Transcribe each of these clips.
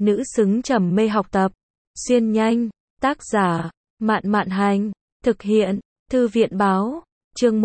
nữ xứng trầm mê học tập. Xuyên nhanh, tác giả, Mạn Mạn Hành, thực hiện, Thư viện Báo, chương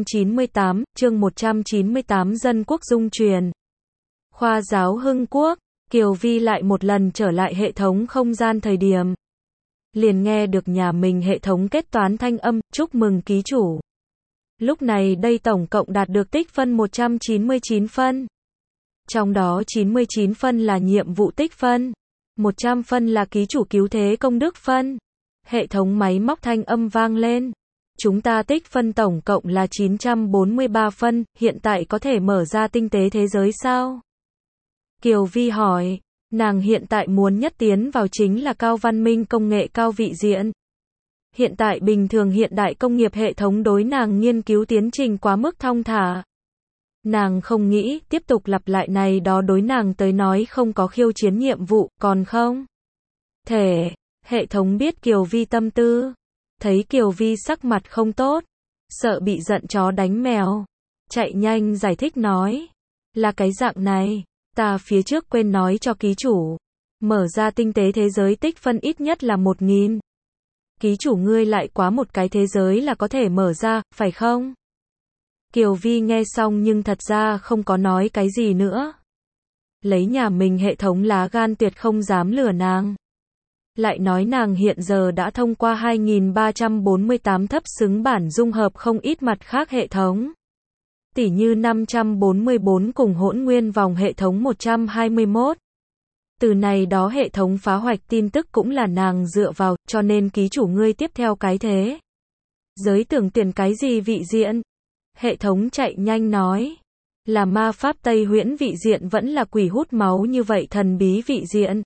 198 Dân Quốc Dung Truyền. Khoa giáo Hưng Quốc, Kiều Vi lại một lần trở lại hệ thống không gian thời điểm. Liền nghe được nhà mình hệ thống kết toán thanh âm, chúc mừng ký chủ. Lúc này đây tổng cộng đạt được tích phân 199 phân. Trong đó 99 phân là nhiệm vụ tích phân, 100 phân là ký chủ cứu thế công đức phân. Hệ thống máy móc thanh âm vang lên. Chúng ta tích phân tổng cộng là 943 phân, hiện tại có thể mở ra tinh tế thế giới sao? Kiều Vi hỏi, nàng hiện tại muốn nhất tiến vào chính là cao văn minh công nghệ cao vị diện. Hiện tại bình thường hiện đại công nghiệp hệ thống đối nàng nghiên cứu tiến trình quá mức thong thả. Nàng không nghĩ tiếp tục lặp lại này đó đối nàng tới nói không có khiêu chiến nhiệm vụ, còn không thể. Hệ thống biết Kiều Vi tâm tư. Thấy Kiều Vi sắc mặt không tốt, sợ bị giận chó đánh mèo, chạy nhanh giải thích nói, là cái dạng này, ta phía trước quên nói cho ký chủ, mở ra tinh tế thế giới tích phân ít nhất là 1000. Ký chủ ngươi lại quá một cái thế giới là có thể mở ra, phải không? Kiều Vi nghe xong nhưng thật ra không có nói cái gì nữa. Lấy nhà mình hệ thống lá gan tuyệt không dám lừa nàng. Lại nói nàng hiện giờ đã thông qua 2348 thấp xứng bản dung hợp không ít mặt khác hệ thống. Tỉ như 544 cùng hỗn nguyên vòng hệ thống 121. Từ này đó hệ thống phá hoạch tin tức cũng là nàng dựa vào, cho nên ký chủ ngươi tiếp theo cái thế giới tưởng tuyển cái gì vị diện? Hệ thống chạy nhanh nói, là ma pháp Tây Huyễn vị diện vẫn là quỷ hút máu như vậy thần bí vị diện.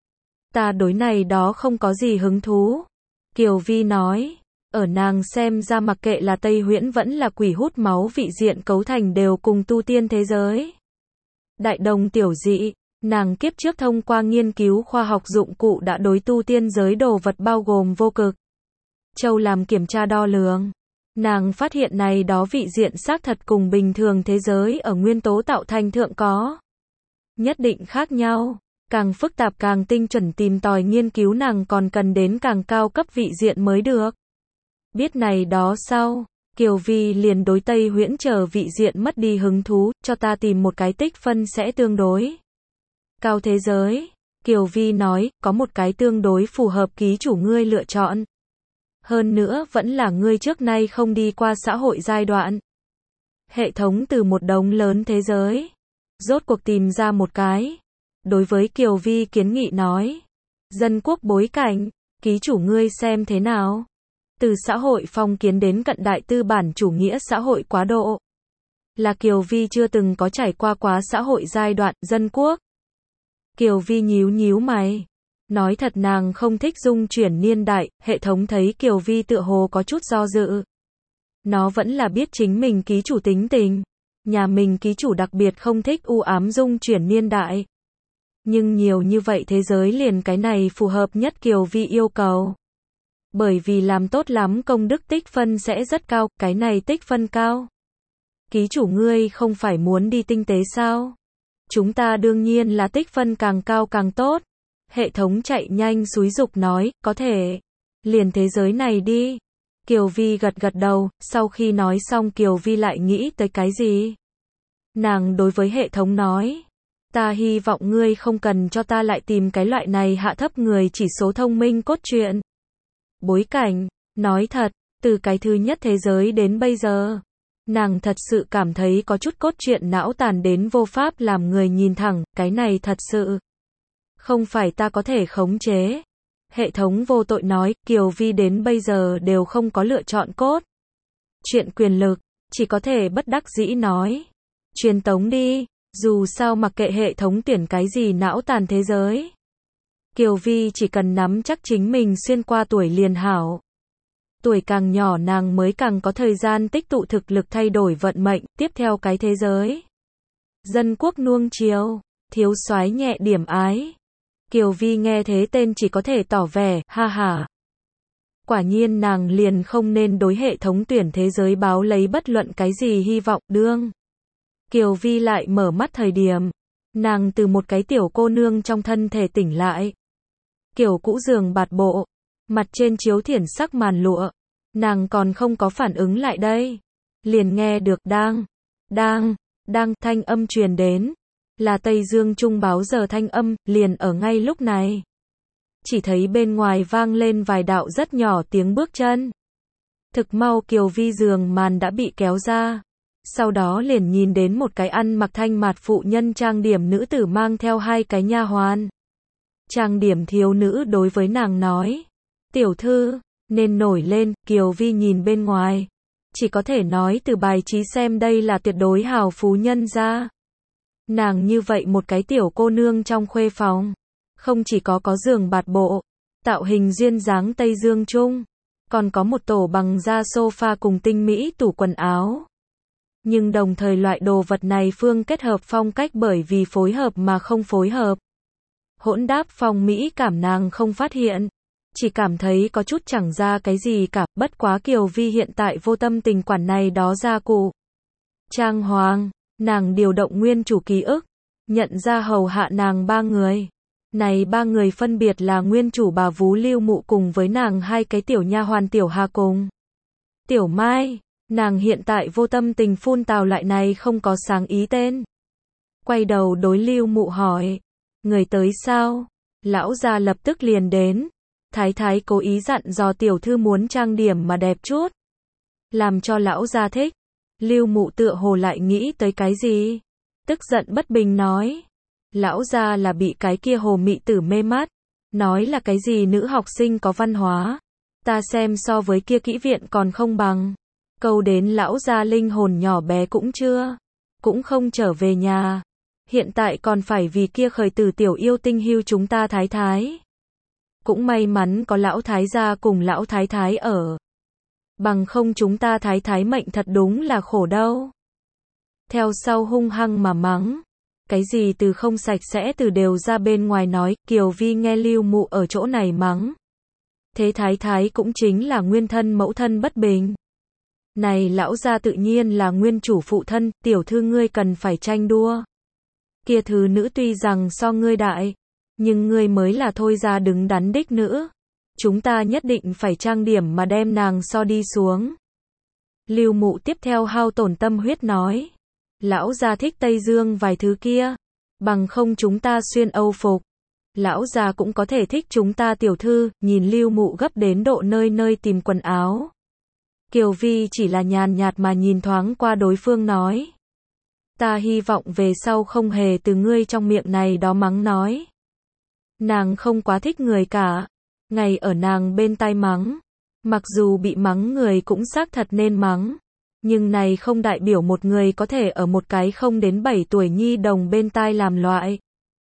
Ta đối này đó không có gì hứng thú. Kiều Vi nói, ở nàng xem ra mặc kệ là Tây Huyễn vẫn là quỷ hút máu vị diện cấu thành đều cùng tu tiên thế giới. Đại đồng tiểu dị, nàng kiếp trước thông qua nghiên cứu khoa học dụng cụ đã đối tu tiên giới đồ vật bao gồm vô cực châu làm kiểm tra đo lường. Nàng phát hiện này đó vị diện xác thật cùng bình thường thế giới ở nguyên tố tạo thành thượng có nhất định khác nhau. Càng phức tạp càng tinh chuẩn tìm tòi nghiên cứu nàng còn cần đến càng cao cấp vị diện mới được. Biết này đó sau, Kiều Vi liền đối Tây Huyễn chờ vị diện mất đi hứng thú, cho ta tìm một cái tích phân sẽ tương đối cao thế giới. Kiều Vi nói, có một cái tương đối phù hợp ký chủ ngươi lựa chọn. Hơn nữa vẫn là ngươi trước nay không đi qua xã hội giai đoạn. Hệ thống từ một đống lớn thế giới, rốt cuộc tìm ra một cái. Đối với Kiều Vi kiến nghị nói, dân quốc bối cảnh, ký chủ ngươi xem thế nào? Từ xã hội phong kiến đến cận đại tư bản chủ nghĩa xã hội quá độ. Là Kiều Vi chưa từng có trải qua quá xã hội giai đoạn dân quốc. Kiều Vi nhíu mày. Nói thật nàng không thích dung chuyển niên đại, hệ thống thấy Kiều Vi tựa hồ có chút do dự. Nó vẫn là biết chính mình ký chủ tính tình. Nhà mình ký chủ đặc biệt không thích u ám dung chuyển niên đại. Nhưng nhiều như vậy thế giới liền cái này phù hợp nhất Kiều Vi yêu cầu. Bởi vì làm tốt lắm công đức tích phân sẽ rất cao, cái này tích phân cao. Ký chủ ngươi không phải muốn đi tinh tế sao? Chúng ta đương nhiên là tích phân càng cao càng tốt. Hệ thống chạy nhanh xúi giục nói, có thể. Liền thế giới này đi. Kiều Vi gật đầu, sau khi nói xong Kiều Vi lại nghĩ tới cái gì? Nàng đối với hệ thống nói. Ta hy vọng ngươi không cần cho ta lại tìm cái loại này hạ thấp người chỉ số thông minh cốt truyện. Bối cảnh, nói thật, từ cái thứ nhất thế giới đến bây giờ, nàng thật sự cảm thấy có chút cốt truyện não tàn đến vô pháp làm người nhìn thẳng, cái này thật sự không phải ta có thể khống chế. Hệ thống vô tội nói, Kiều Vi đến bây giờ đều không có lựa chọn cốt truyện quyền lực, chỉ có thể bất đắc dĩ nói, truyền tống đi. Dù sao mặc kệ hệ thống tuyển cái gì não tàn thế giới, Kiều Vi chỉ cần nắm chắc chính mình xuyên qua tuổi liền hảo. Tuổi càng nhỏ nàng mới càng có thời gian tích tụ thực lực thay đổi vận mệnh, tiếp theo cái thế giới. Dân quốc nuông chiều, thiếu soái nhẹ điểm ái. Kiều Vi nghe thế tên chỉ có thể tỏ vẻ, ha ha. Quả nhiên nàng liền không nên đối hệ thống tuyển thế giới báo lấy bất luận cái gì hy vọng, đương Kiều Vi lại mở mắt thời điểm, Nàng từ một cái tiểu cô nương trong thân thể tỉnh lại. Kiểu cũ giường bạt bộ, mặt trên chiếu thiển sắc màn lụa. Nàng còn không có phản ứng lại đây. Liền nghe được đang thanh âm truyền đến. Là Tây Dương Trung báo giờ thanh âm, liền ở ngay lúc này. Chỉ thấy bên ngoài vang lên vài đạo rất nhỏ tiếng bước chân. Thực mau Kiều Vi giường màn đã bị kéo ra. Sau đó liền nhìn đến một cái ăn mặc thanh mạt phụ nhân trang điểm nữ tử mang theo hai cái nha hoàn. Trang điểm thiếu nữ đối với nàng nói. Tiểu thư, nên nổi lên, Kiều Vi nhìn bên ngoài. Chỉ có thể nói từ bài trí xem đây là tuyệt đối hào phú nhân gia. Nàng như vậy một cái tiểu cô nương trong khuê phòng. Không chỉ có giường bạt bộ, tạo hình duyên dáng Tây Dương Trung. Còn có một tổ bằng da sofa cùng tinh mỹ tủ quần áo. Nhưng đồng thời loại đồ vật này phương kết hợp phong cách bởi vì phối hợp mà không phối hợp. Hỗn đáp phong mỹ cảm nàng không phát hiện. Chỉ cảm thấy có chút chẳng ra cái gì cả, bất quá Kiều Vi hiện tại vô tâm tình quản này đó gia cụ. Trang hoàng, nàng điều động nguyên chủ ký ức, nhận ra hầu hạ nàng ba người. Này ba người phân biệt là nguyên chủ bà vú Lưu Mụ cùng với nàng hai cái tiểu nha hoàn Tiểu Hà cùng Tiểu Mai. Nàng hiện tại vô tâm tình phun tào lại này không có sáng ý tên. Quay đầu đối Lưu Mụ hỏi. Người tới sao? Lão gia lập tức liền đến. Thái thái cố ý dặn dò tiểu thư muốn trang điểm mà đẹp chút. Làm cho lão gia thích. Lưu Mụ tựa hồ lại nghĩ tới cái gì? Tức giận bất bình nói. Lão gia là bị cái kia hồ mị tử mê mắt. Nói là cái gì nữ học sinh có văn hóa. Ta xem so với kia kỹ viện còn không bằng. Câu đến lão gia linh hồn nhỏ bé cũng không trở về nhà. Hiện tại còn phải vì kia khởi tử tiểu yêu tinh hưu chúng ta thái thái. Cũng may mắn có lão thái gia cùng lão thái thái ở. Bằng không chúng ta thái thái mệnh thật đúng là khổ đâu. Theo sau hung hăng mà mắng. Cái gì từ không sạch sẽ từ đều ra bên ngoài nói, Kiều Vi nghe Lưu Mụ ở chỗ này mắng. Thế thái thái cũng chính là nguyên thân mẫu thân bất bình. Này lão gia tự nhiên là nguyên chủ phụ thân, tiểu thư ngươi cần phải tranh đua. Kia thứ nữ tuy rằng so ngươi đại, nhưng ngươi mới là thôi ra đứng đắn đích nữ. Chúng ta nhất định phải trang điểm mà đem nàng so đi xuống. Lưu Mụ tiếp theo hao tổn tâm huyết nói. Lão gia thích Tây Dương vài thứ kia. Bằng không chúng ta xuyên Âu phục. Lão gia cũng có thể thích chúng ta tiểu thư, nhìn Lưu Mụ gấp đến độ nơi nơi tìm quần áo. Kiều Vi chỉ là nhàn nhạt mà nhìn thoáng qua đối phương nói. Ta hy vọng về sau không hề từ ngươi trong miệng này đó mắng nói. Nàng không quá thích người cả. Ngày ở nàng bên tai mắng. Mặc dù bị mắng người cũng xác thật nên mắng. Nhưng này không đại biểu một người có thể ở một cái không đến 7 tuổi nhi đồng bên tai làm loại.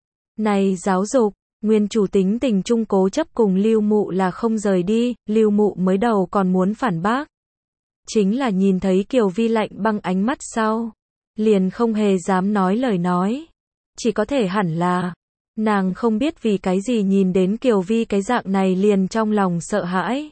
Này giáo dục, nguyên chủ tính tình trung cố chấp cùng Lưu Mụ là không rời đi, Lưu Mụ mới đầu còn muốn phản bác. Chính là nhìn thấy Kiều Vi lạnh băng ánh mắt sau. Liền không hề dám nói lời nói. Chỉ có thể hẳn là. Nàng không biết vì cái gì nhìn đến Kiều Vi cái dạng này liền trong lòng sợ hãi.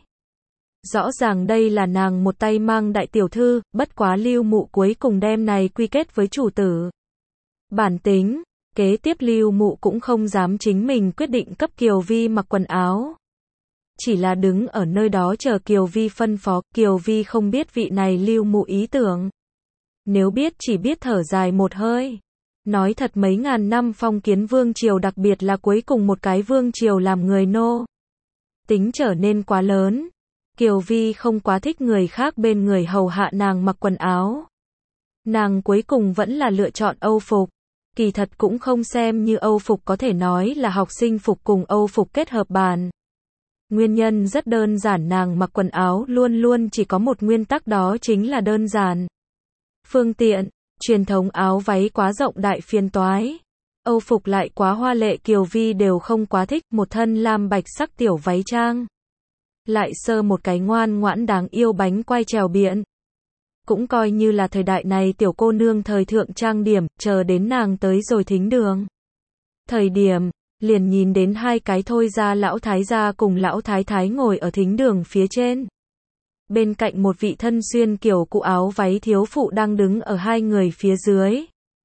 Rõ ràng đây là nàng một tay mang đại tiểu thư, bất quá Lưu Mụ cuối cùng đem này quy kết với chủ tử. Bản tính, kế tiếp Lưu Mụ cũng không dám chính mình quyết định cấp Kiều Vi mặc quần áo. Chỉ là đứng ở nơi đó chờ Kiều Vi phân phó, Kiều Vi không biết vị này Lưu Mụ ý tưởng. Nếu biết chỉ biết thở dài một hơi. Nói thật mấy ngàn năm phong kiến vương triều đặc biệt là cuối cùng một cái vương triều làm người nô. Tính trở nên quá lớn. Kiều Vi không quá thích người khác bên người hầu hạ nàng mặc quần áo. Nàng cuối cùng vẫn là lựa chọn Âu phục. Kỳ thật cũng không xem như Âu phục có thể nói là học sinh phục cùng Âu phục kết hợp bàn. Nguyên nhân rất đơn giản nàng mặc quần áo luôn luôn chỉ có một nguyên tắc đó chính là đơn giản. Phương tiện, truyền thống áo váy quá rộng đại phiền toái. Âu phục lại quá hoa lệ Kiều Vi đều không quá thích một thân lam bạch sắc tiểu váy trang. Lại sơ một cái ngoan ngoãn đáng yêu bánh quai trèo biện. Cũng coi như là thời đại này tiểu cô nương thời thượng trang điểm, chờ đến nàng tới rồi thính đường. Thời điểm, liền nhìn đến hai cái thôi ra lão thái gia cùng lão thái thái ngồi ở thính đường phía trên. Bên cạnh một vị thân xuyên kiểu cũ áo váy thiếu phụ đang đứng ở hai người phía dưới.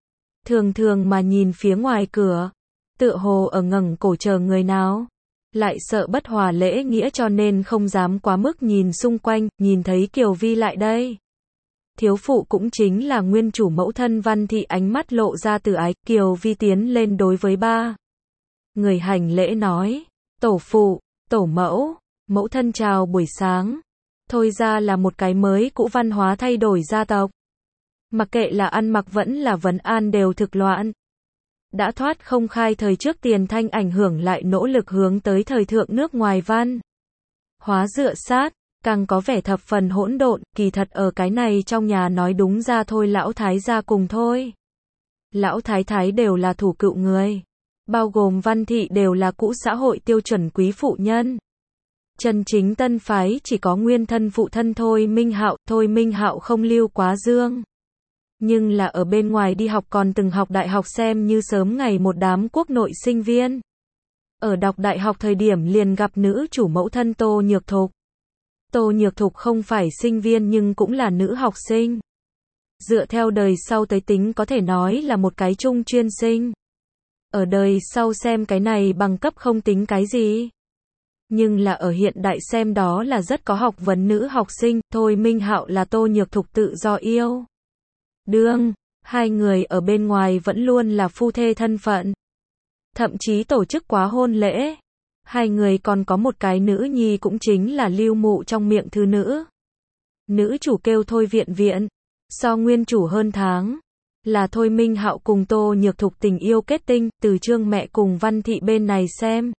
thường thường mà nhìn phía ngoài cửa, tựa hồ ở ngẩng cổ chờ người nào. Lại sợ bất hòa lễ nghĩa cho nên không dám quá mức nhìn xung quanh, nhìn thấy Kiều Vi lại đây. Thiếu phụ cũng chính là nguyên chủ mẫu thân Văn Thị ánh mắt lộ ra từ ái, Kiều Vi tiến lên đối với ba người hành lễ nói, tổ phụ, tổ mẫu, mẫu thân chào buổi sáng. Thôi ra là một cái mới cũ văn hóa thay đổi gia tộc. Mặc kệ là ăn mặc vẫn là vấn an đều thực loạn. Đã thoát không khai thời trước tiền thanh ảnh hưởng lại nỗ lực hướng tới thời thượng nước ngoài văn hóa dựa sát, càng có vẻ thập phần hỗn độn, kỳ thật ở cái này trong nhà nói đúng ra thôi lão thái gia cùng thôi. Lão thái thái đều là thủ cựu người, bao gồm Văn Thị đều là cũ xã hội tiêu chuẩn quý phụ nhân. Chân chính tân phái chỉ có nguyên thân phụ thân Thôi Minh Hạo không lưu quá dương. Nhưng là ở bên ngoài đi học còn từng học đại học xem như sớm ngày một đám quốc nội sinh viên. Ở đọc đại học thời điểm liền gặp nữ chủ mẫu thân Tô Nhược Thục. Tô Nhược Thục không phải sinh viên nhưng cũng là nữ học sinh. Dựa theo đời sau tới tính có thể nói là một cái trung chuyên sinh. Ở đời sau xem cái này bằng cấp không tính cái gì. Nhưng là ở hiện đại xem đó là rất có học vấn nữ học sinh, Thôi Minh Hạo là Tô Nhược Thục tự do yêu đương, hai người ở bên ngoài vẫn luôn là phu thê thân phận. Thậm chí tổ chức quá hôn lễ. Hai người còn có một cái nữ nhi cũng chính là lưu mụ trong miệng thứ nữ. Nữ chủ kêu Thôi Viện Viện, so nguyên chủ hơn tháng. Là Thôi Minh Hạo cùng Tô Nhược Thục tình yêu kết tinh, từ Trương mẹ cùng Văn Thị bên này xem.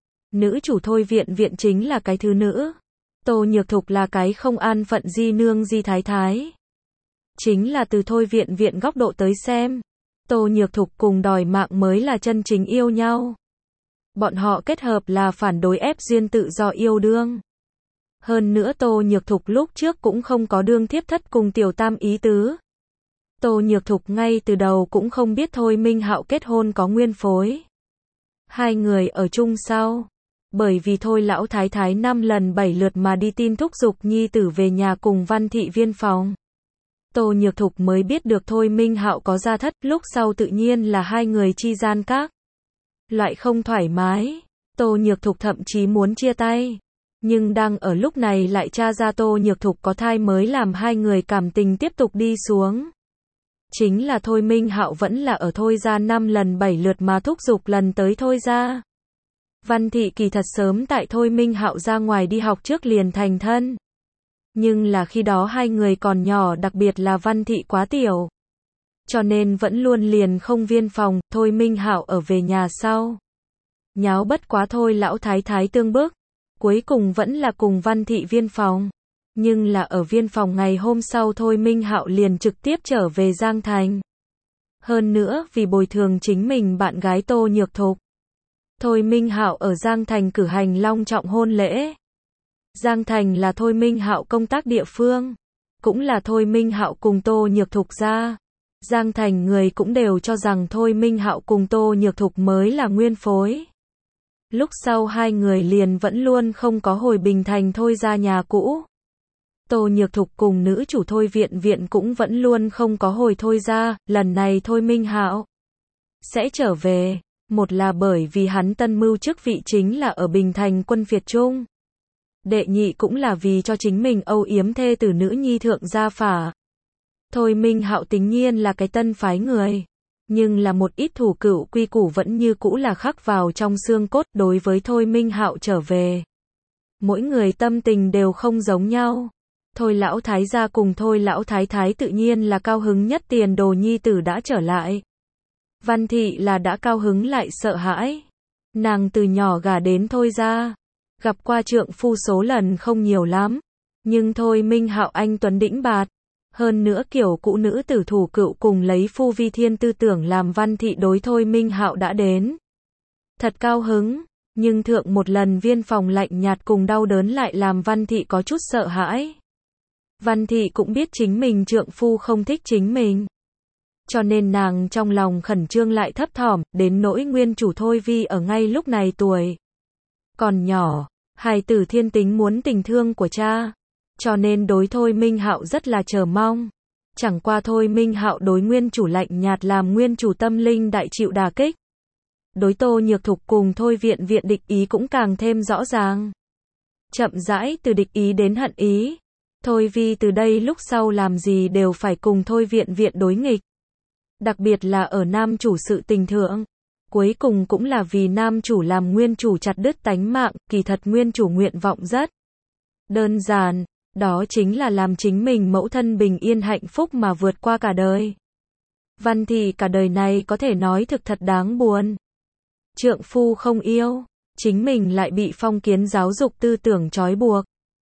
Nữ chủ Thôi Viện Viện chính là cái thứ nữ. Tô Nhược Thục là cái không an phận di nương di thái thái. Chính là từ Thôi Viện Viện góc độ tới xem. Tô Nhược Thục cùng đòi mạng mới là chân chính yêu nhau. Bọn họ kết hợp là phản đối ép duyên tự do yêu đương. Hơn nữa Tô Nhược Thục lúc trước cũng không có đương thiếp thất cùng tiểu tam ý tứ. Tô Nhược Thục ngay từ đầu cũng không biết Thôi Minh Hạo kết hôn có nguyên phối. Hai người ở chung sau. Bởi vì Thôi lão thái thái 5 lần 7 lượt mà đi tin thúc giục nhi tử về nhà cùng Văn Thị viên phòng. Tô Nhược Thục mới biết được Thôi Minh Hạo có gia thất, lúc sau tự nhiên là hai người chi gian các loại không thoải mái. Tô Nhược Thục thậm chí muốn chia tay. Nhưng đang ở lúc này lại tra ra Tô Nhược Thục có thai mới làm hai người cảm tình tiếp tục đi xuống. Chính là Thôi Minh Hạo vẫn là ở Thôi gia 5 lần 7 lượt mà thúc giục lần tới Thôi gia. Văn Thị kỳ thật sớm tại Thôi Minh Hạo ra ngoài đi học trước liền thành thân. Nhưng là khi đó hai người còn nhỏ, đặc biệt là Văn Thị quá tiểu. Cho nên vẫn luôn liền không viên phòng. Thôi Minh Hạo ở về nhà sau. Nháo bất quá Thôi lão thái thái tương bức. Cuối cùng vẫn là cùng Văn Thị viên phòng. Nhưng là ở viên phòng ngày hôm sau Thôi Minh Hạo liền trực tiếp trở về Giang Thành. Hơn nữa vì bồi thường chính mình bạn gái Tô Nhược Thục. Thôi Minh Hạo ở Giang Thành cử hành long trọng hôn lễ. Giang Thành là Thôi Minh Hạo công tác địa phương. Cũng là Thôi Minh Hạo cùng Tô Nhược Thục ra. Giang Thành người cũng đều cho rằng Thôi Minh Hạo cùng Tô Nhược Thục mới là nguyên phối. Lúc sau hai người liền vẫn luôn không có hồi Bình Thành Thôi ra nhà cũ. Tô Nhược Thục cùng nữ chủ Thôi Viện Viện cũng vẫn luôn không có hồi Thôi ra. Lần này Thôi Minh Hạo sẽ trở về. Một là bởi vì hắn tân mưu chức vị chính là ở Bình Thành quân phiệt trung. Đệ nhị cũng là vì cho chính mình âu yếm thê tử nữ nhi thượng gia phả. Thôi Minh Hạo tính nhiên là cái tân phái người. Nhưng là một ít thủ cựu quy củ vẫn như cũ là khắc vào trong xương cốt. Đối với Thôi Minh Hạo trở về, mỗi người tâm tình đều không giống nhau. Thôi lão thái gia cùng Thôi lão thái thái tự nhiên là cao hứng nhất tiền đồ nhi tử đã trở lại. Văn Thị là đã cao hứng lại sợ hãi. Nàng từ nhỏ gả đến Thôi gia, gặp qua trượng phu số lần không nhiều lắm. Nhưng Thôi Minh Hạo anh tuấn đĩnh bạt. Hơn nữa kiểu cũ nữ tử thủ cựu cùng lấy phu vi thiên tư tưởng làm Văn Thị đối Thôi Minh Hạo đã đến. Thật cao hứng. Nhưng thượng một lần viên phòng lạnh nhạt cùng đau đớn lại làm Văn Thị có chút sợ hãi. Văn Thị cũng biết chính mình trượng phu không thích chính mình. Cho nên nàng trong lòng khẩn trương lại thấp thỏm, đến nỗi nguyên chủ Thôi Vi ở ngay lúc này tuổi còn nhỏ, hài tử thiên tính muốn tình thương của cha. Cho nên đối Thôi Minh Hạo rất là chờ mong. Chẳng qua thôi Minh Hạo đối nguyên chủ lạnh nhạt làm nguyên chủ tâm linh đại chịu đả kích. Đối Tô Nhược Thục cùng Thôi Viện Viện địch ý cũng càng thêm rõ ràng. Chậm rãi từ địch ý đến hận ý. Thôi Vi từ đây lúc sau làm gì đều phải cùng Thôi Viện Viện đối nghịch. Đặc biệt là ở nam chủ sự tình thượng. Cuối cùng cũng là vì nam chủ làm nguyên chủ chặt đứt tánh mạng, kỳ thật nguyên chủ nguyện vọng rất đơn giản, đó chính là làm chính mình mẫu thân bình yên hạnh phúc mà vượt qua cả đời. Văn Thị cả đời này có thể nói thực thật đáng buồn. Trượng phu không yêu, chính mình lại bị phong kiến giáo dục tư tưởng trói buộc.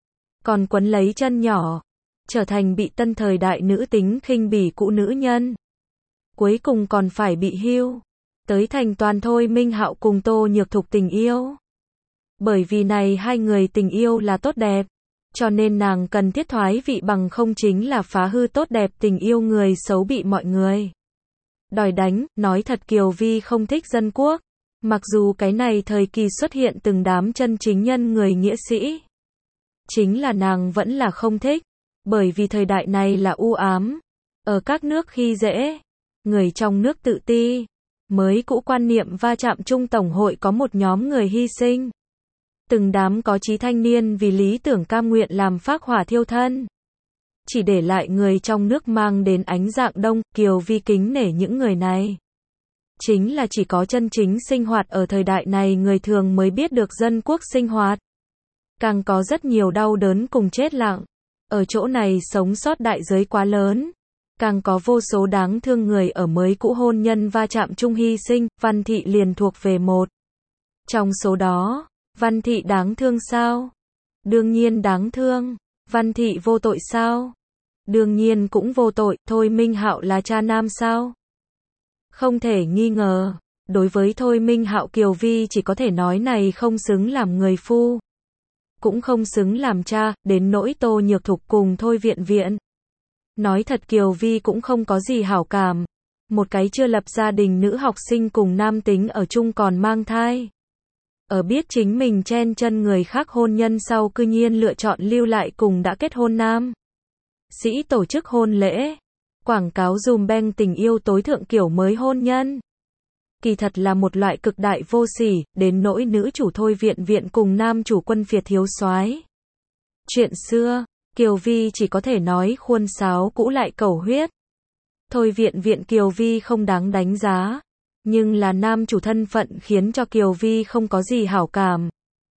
Còn quấn lấy chân nhỏ, trở thành bị tân thời đại nữ tính khinh bỉ cũ nữ nhân. Cuối cùng còn phải bị hưu. Tới thành toàn Thôi Minh Hạo cùng Tô Nhược Thục tình yêu. Bởi vì này hai người tình yêu là tốt đẹp, cho nên nàng cần thiết thoái vị bằng không chính là phá hư tốt đẹp tình yêu người xấu bị mọi người đòi đánh. Nói thật Kiều Vi không thích dân quốc, mặc dù cái này thời kỳ xuất hiện từng đám chân chính nhân người nghĩa sĩ. Chính là nàng vẫn là không thích, bởi vì thời đại này là u ám, ở các nước khi dễ, người trong nước tự ti. Mới cũ quan niệm va chạm chung tổng hội có một nhóm người hy sinh. Từng đám có chí thanh niên vì lý tưởng cam nguyện làm phác hỏa thiêu thân. Chỉ để lại người trong nước mang đến ánh dạng đông, Kiều Vi kính nể những người này. Chính là chỉ có chân chính sinh hoạt ở thời đại này người thường mới biết được dân quốc sinh hoạt. Càng có rất nhiều đau đớn cùng chết lặng. Ở chỗ này sống sót đại giới quá lớn. Càng có vô số đáng thương người ở mới cũ hôn nhân va chạm chung hy sinh, Văn Thị liền thuộc về một. Trong số đó, Văn Thị đáng thương sao? Đương nhiên đáng thương. Văn Thị vô tội sao? Đương nhiên cũng vô tội. Thôi Minh Hạo là cha nam sao? Không thể nghi ngờ. Đối với Thôi Minh Hạo Kiều Vi chỉ có thể nói này không xứng làm người phu. Cũng không xứng làm cha, đến nỗi Tô Nhược Thục cùng Thôi Viện Viện. Nói thật Kiều Vi cũng không có gì hảo cảm. Một cái chưa lập gia đình nữ học sinh cùng nam tính ở chung còn mang thai. Ở biết chính mình chen chân người khác hôn nhân sau cư nhiên lựa chọn lưu lại cùng đã kết hôn nam sĩ tổ chức hôn lễ. Quảng cáo dùm beng tình yêu tối thượng kiểu mới hôn nhân. Kỳ thật là một loại cực đại vô sỉ, đến nỗi nữ chủ Thôi Viện Viện cùng nam chủ Quân Phiệt thiếu soái. Chuyện xưa, Kiều Vi chỉ có thể nói khuôn sáo cũ lại cầu huyết. Thôi Viện Viện Kiều Vi không đáng đánh giá, nhưng là nam chủ thân phận khiến cho Kiều Vi không có gì hảo cảm.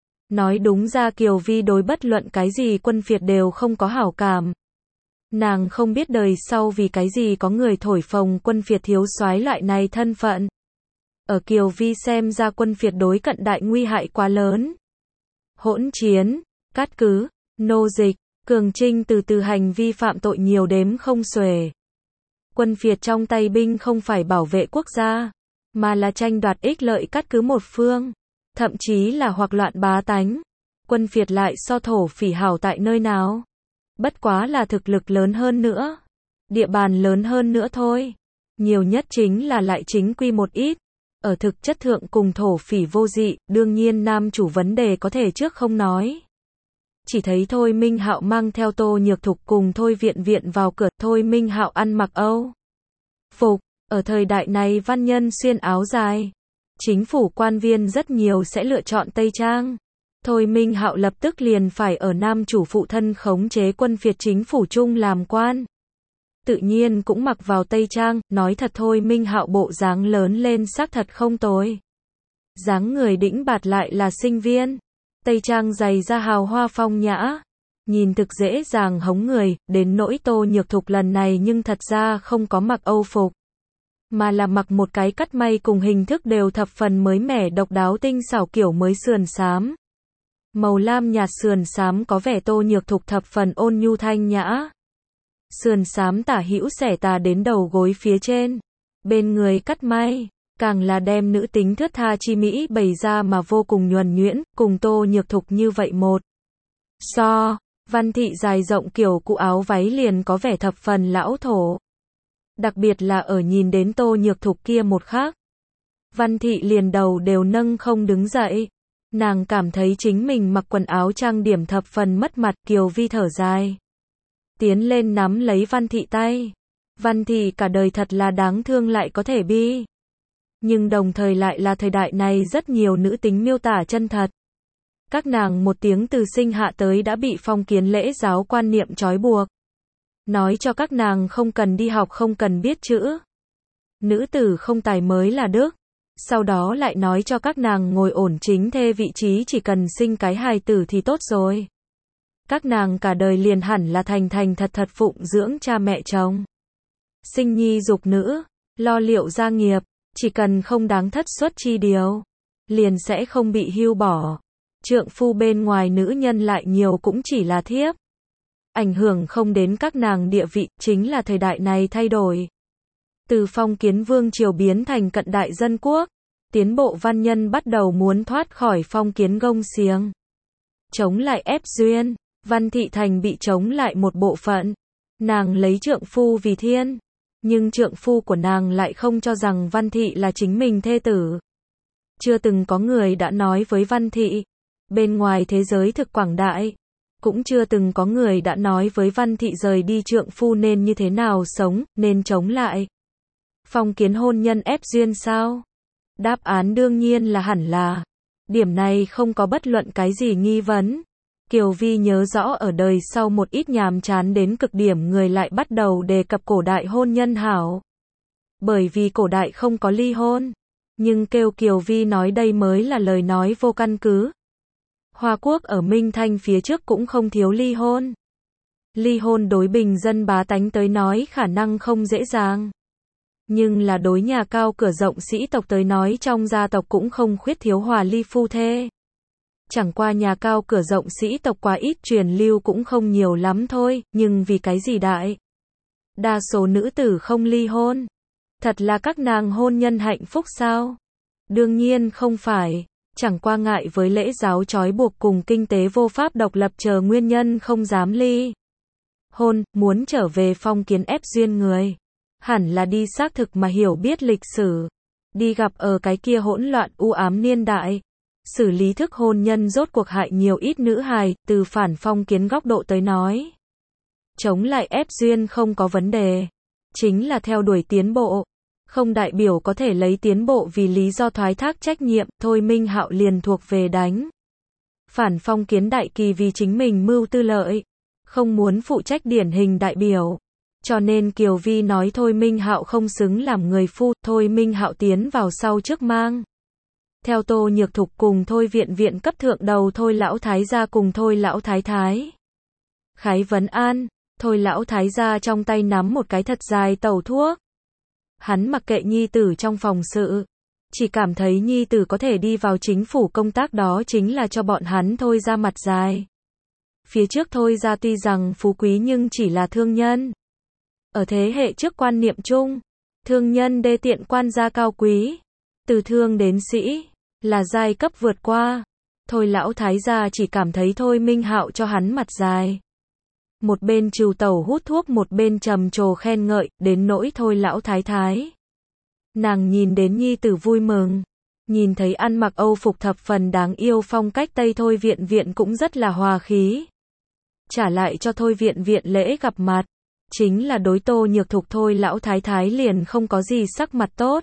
Nói đúng ra Kiều Vi đối bất luận cái gì Quân Phiệt đều không có hảo cảm. Nàng không biết đời sau vì cái gì có người thổi phồng Quân Phiệt thiếu soái loại này thân phận. Ở Kiều Vi xem ra Quân Phiệt đối cận đại nguy hại quá lớn. Hỗn chiến, cát cứ, nô dịch, cường trinh từ hành vi phạm tội nhiều đếm không xuể. Quân Phiệt trong tay binh không phải bảo vệ quốc gia, mà là tranh đoạt ích lợi cát cứ một phương, thậm chí là hoặc loạn bá tánh. Quân Phiệt lại so thổ phỉ hảo tại nơi nào? Bất quá là thực lực lớn hơn nữa, địa bàn lớn hơn nữa thôi. Nhiều nhất chính là lại chính quy một ít. Ở thực chất thượng cùng thổ phỉ vô dị, đương nhiên nam chủ vấn đề có thể trước không nói. Chỉ thấy Thôi Minh Hạo mang theo Tô Nhược Thục cùng Thôi Viện Viện vào cửa. Thôi Minh Hạo ăn mặc Âu phục, ở thời đại này văn nhân xuyên áo dài. Chính phủ quan viên rất nhiều sẽ lựa chọn Tây Trang. Thôi Minh Hạo lập tức liền phải ở nam chủ phụ thân khống chế Quân Phiệt chính phủ chung làm quan. Tự nhiên cũng mặc vào Tây Trang, nói thật Thôi Minh Hạo bộ dáng lớn lên xác thật không tồi. Dáng người đĩnh bạt lại là sinh viên. Tây Trang dày ra hào hoa phong nhã. Nhìn thực dễ dàng hống người, đến nỗi Tô Nhược Thục lần này nhưng thật ra không có mặc Âu phục. Mà là mặc một cái cắt may cùng hình thức đều thập phần mới mẻ độc đáo tinh xảo kiểu mới sườn xám. Màu lam nhạt sườn xám có vẻ Tô Nhược Thục thập phần ôn nhu thanh nhã. Sườn xám tả hữu xẻ tà đến đầu gối phía trên. Bên người cắt may, càng là đem nữ tính thướt tha chi mỹ bày ra mà vô cùng nhuần nhuyễn, cùng Tô Nhược Thục như vậy một. Văn Thị dài rộng kiểu cũ áo váy liền có vẻ thập phần lão thổ. Đặc biệt là ở nhìn đến Tô Nhược Thục kia một khắc. Văn Thị liền đầu đều nâng không đứng dậy. Nàng cảm thấy chính mình mặc quần áo trang điểm thập phần mất mặt. Kiều Vi thở dài. Tiến lên nắm lấy Văn Thị tay. Văn Thị cả đời thật là đáng thương lại có thể bi. Nhưng đồng thời lại là thời đại này rất nhiều nữ tính miêu tả chân thật. Các nàng một tiếng từ sinh hạ tới đã bị phong kiến lễ giáo quan niệm trói buộc. Nói cho các nàng không cần đi học, không cần biết chữ. Nữ tử không tài mới là đức. Sau đó lại nói cho các nàng ngồi ổn chính thê vị trí, chỉ cần sinh cái hài tử thì tốt rồi. Các nàng cả đời liền hẳn là thành thành thật thật phụng dưỡng cha mẹ chồng. Sinh nhi dục nữ, lo liệu gia nghiệp, chỉ cần không đáng thất suất chi điều, liền sẽ không bị hưu bỏ. Trượng phu bên ngoài nữ nhân lại nhiều cũng chỉ là thiếp. Ảnh hưởng không đến các nàng địa vị, chính là thời đại này thay đổi. Từ phong kiến vương triều biến thành cận đại dân quốc, tiến bộ văn nhân bắt đầu muốn thoát khỏi phong kiến gông xiềng. Chống lại ép duyên, Văn Thị Thành bị chống lại một bộ phận. Nàng lấy trượng phu vì thiên, nhưng trượng phu của nàng lại không cho rằng Văn Thị là chính mình thê tử. Chưa từng có người đã nói với Văn Thị, bên ngoài thế giới thực quảng đại, cũng chưa từng có người đã nói với Văn Thị rời đi trượng phu nên như thế nào sống, nên chống lại. Phong kiến hôn nhân ép duyên sao? Đáp án đương nhiên là hẳn là. Điểm này không có bất luận cái gì nghi vấn. Kiều Vi nhớ rõ ở đời sau một ít nhàm chán đến cực điểm người lại bắt đầu đề cập cổ đại hôn nhân hảo. Bởi vì cổ đại không có ly hôn. Nhưng kêu Kiều Vi nói đây mới là lời nói vô căn cứ. Hoa Quốc ở Minh Thanh phía trước cũng không thiếu ly hôn. Ly hôn đối bình dân bá tánh tới nói khả năng không dễ dàng. Nhưng là đối nhà cao cửa rộng sĩ tộc tới nói trong gia tộc cũng không khuyết thiếu hòa ly phu thê. Chẳng qua nhà cao cửa rộng sĩ tộc quá ít, truyền lưu cũng không nhiều lắm thôi, nhưng vì cái gì đại đa số nữ tử không ly hôn? Thật là các nàng hôn nhân hạnh phúc sao? Đương nhiên không phải, chẳng qua ngại với lễ giáo trói buộc cùng kinh tế vô pháp độc lập chờ nguyên nhân không dám ly hôn, muốn trở về phong kiến ép duyên người. Hẳn là đi xác thực mà hiểu biết lịch sử, đi gặp ở cái kia hỗn loạn u ám niên đại, xử lý thức hôn nhân rốt cuộc hại nhiều ít nữ hài, từ phản phong kiến góc độ tới nói. Chống lại ép duyên không có vấn đề, chính là theo đuổi tiến bộ, không đại biểu có thể lấy tiến bộ vì lý do thoái thác trách nhiệm. Thôi Minh Hạo liền thuộc về đánh phản phong kiến đại kỳ vì chính mình mưu tư lợi, không muốn phụ trách điển hình đại biểu. Cho nên Kiều Vi nói Thôi Minh Hạo không xứng làm người phu. Thôi Minh Hạo tiến vào sau trước mang theo Tô Nhược Thục cùng Thôi Viện Viện cấp thượng đầu Thôi lão thái gia cùng Thôi lão thái thái khái vấn an. Thôi lão thái gia trong tay nắm một cái thật dài tẩu thuốc. Hắn mặc kệ nhi tử trong phòng sự, chỉ cảm thấy nhi tử có thể đi vào chính phủ công tác đó chính là cho bọn hắn Thôi ra mặt dài. Phía trước Thôi ra tuy rằng phú quý nhưng chỉ là thương nhân. Ở thế hệ trước quan niệm chung, thương nhân đê tiện, quan gia cao quý, từ thương đến sĩ, là giai cấp vượt qua. Thôi lão thái gia chỉ cảm thấy Thôi Minh Hạo cho hắn mặt dài. Một bên trừ tẩu hút thuốc, một bên trầm trồ khen ngợi, đến nỗi Thôi lão thái thái. Nàng nhìn đến nhi tử vui mừng, nhìn thấy ăn mặc Âu phục thập phần đáng yêu phong cách Tây Thôi Viện Viện cũng rất là hòa khí. Trả lại cho Thôi Viện Viện lễ gặp mặt. Chính là đối Tô Nhược Thục Thôi lão thái thái liền không có gì sắc mặt tốt.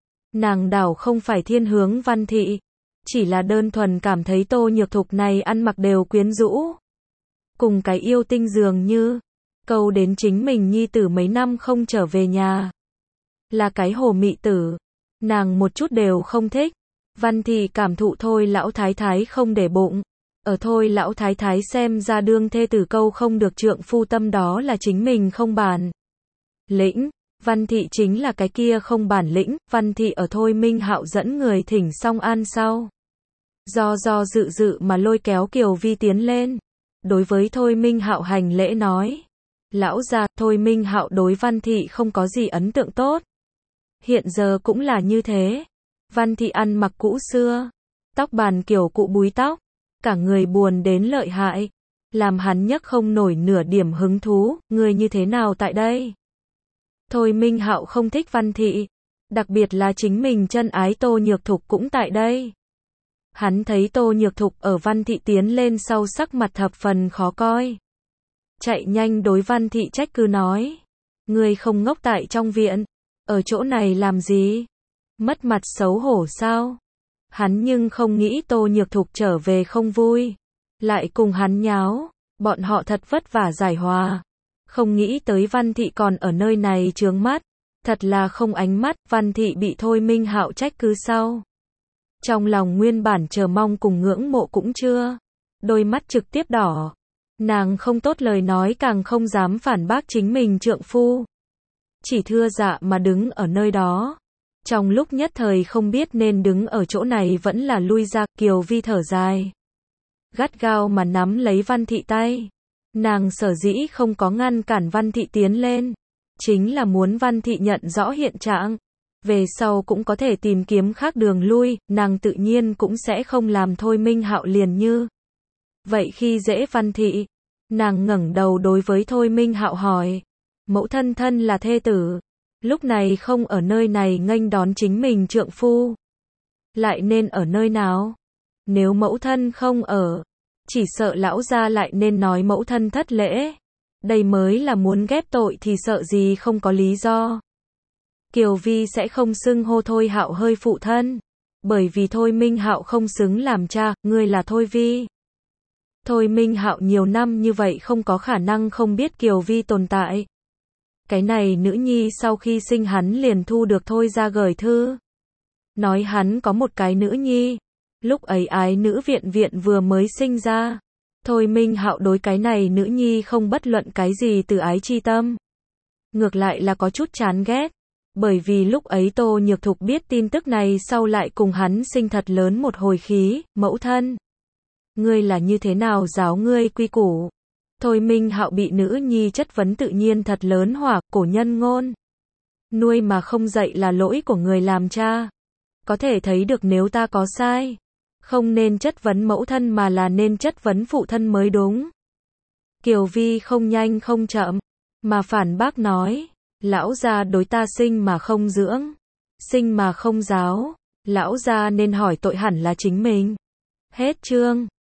Nàng đảo không phải thiên hướng Văn Thị, chỉ là đơn thuần cảm thấy Tô Nhược Thục này ăn mặc đều quyến rũ. Cùng cái yêu tinh dường như, câu đến chính mình nhi tử mấy năm không trở về nhà. Là cái hồ mị tử, nàng một chút đều không thích. Văn Thị cảm thụ Thôi lão thái thái không để bụng. Ở Thôi lão thái thái xem ra đương thê tử câu không được trượng phu tâm đó là chính mình không bản lĩnh. Văn Thị chính là cái kia không bản lĩnh. Văn Thị ở Thôi Minh Hạo dẫn người thỉnh xong an sau, do dự mà lôi kéo Kiều Vi tiến lên, đối với Thôi Minh Hạo hành lễ nói: lão gia. Thôi Minh Hạo đối Văn Thị không có gì ấn tượng tốt, hiện giờ cũng là như thế. Văn Thị ăn mặc cũ xưa, tóc bàn kiểu cụ búi tóc, cả người buồn đến lợi hại, làm hắn nhấc không nổi nửa điểm hứng thú. Người như thế nào tại đây? Thôi Minh Hạo không thích Văn Thị, đặc biệt là chính mình chân ái Tô Nhược Thục cũng tại đây. Hắn thấy Tô Nhược Thục ở Văn Thị tiến lên sau sắc mặt thập phần khó coi, chạy nhanh đối Văn Thị trách cứ nói: Ngươi không ngốc tại trong viện, ở chỗ này làm gì? Mất mặt xấu hổ sao? Hắn nhưng không nghĩ Tô Nhược Thục trở về không vui, lại cùng hắn nháo, bọn họ thật vất vả giải hòa. Không nghĩ tới Văn Thị còn ở nơi này chướng mắt, thật là không ánh mắt. Văn Thị bị Thôi Minh Hạo trách cứ sau, trong lòng nguyên bản chờ mong cùng ngưỡng mộ cũng chưa, đôi mắt trực tiếp đỏ. Nàng không tốt lời nói, càng không dám phản bác chính mình trượng phu, chỉ thưa dạ mà đứng ở nơi đó. Trong lúc nhất thời không biết nên đứng ở chỗ này vẫn là lui ra. Kiều Vi thở dài, gắt gao mà nắm lấy Văn Thị tay. Nàng sở dĩ không có ngăn cản Văn Thị tiến lên, chính là muốn Văn Thị nhận rõ hiện trạng, về sau cũng có thể tìm kiếm khác đường lui. Nàng tự nhiên cũng sẽ không làm Thôi Minh Hạo liền như vậy khi dễ Văn Thị. Nàng ngẩng đầu đối với Thôi Minh Hạo hỏi, mẫu thân thân là thê tử, lúc này không ở nơi này nghênh đón chính mình trượng phu, lại nên ở nơi nào? Nếu mẫu thân không ở, chỉ sợ lão gia lại nên nói mẫu thân thất lễ. Đây mới là muốn ghép tội thì sợ gì không có lý do. Kiều Vi sẽ không xưng hô Thôi Hạo hơi phụ thân, bởi vì Thôi Minh Hạo không xứng làm cha, ngươi là Thôi Vi. Thôi Minh Hạo nhiều năm như vậy không có khả năng không biết Kiều Vi tồn tại. Cái này nữ nhi sau khi sinh hắn liền thu được Thôi ra gửi thư, nói hắn có một cái nữ nhi. Lúc ấy ái nữ viện viện vừa mới sinh ra, Thôi Minh Hạo đối cái này nữ nhi không bất luận cái gì từ ái chi tâm, ngược lại là có chút chán ghét, bởi vì lúc ấy Tô Nhược Thục biết tin tức này sau lại cùng hắn sinh thật lớn một hồi khí. Mẫu thân, ngươi là như thế nào giáo ngươi quy củ? Thôi Minh Hạo bị nữ nhi chất vấn tự nhiên thật lớn hỏa. Cổ nhân ngôn, nuôi mà không dạy là lỗi của người làm cha. Có thể thấy được nếu ta có sai, không nên chất vấn mẫu thân mà là nên chất vấn phụ thân mới đúng. Kiều Vi không nhanh không chậm mà phản bác nói, lão gia đối ta sinh mà không dưỡng, sinh mà không giáo, lão gia nên hỏi tội hẳn là chính mình. Hết chương.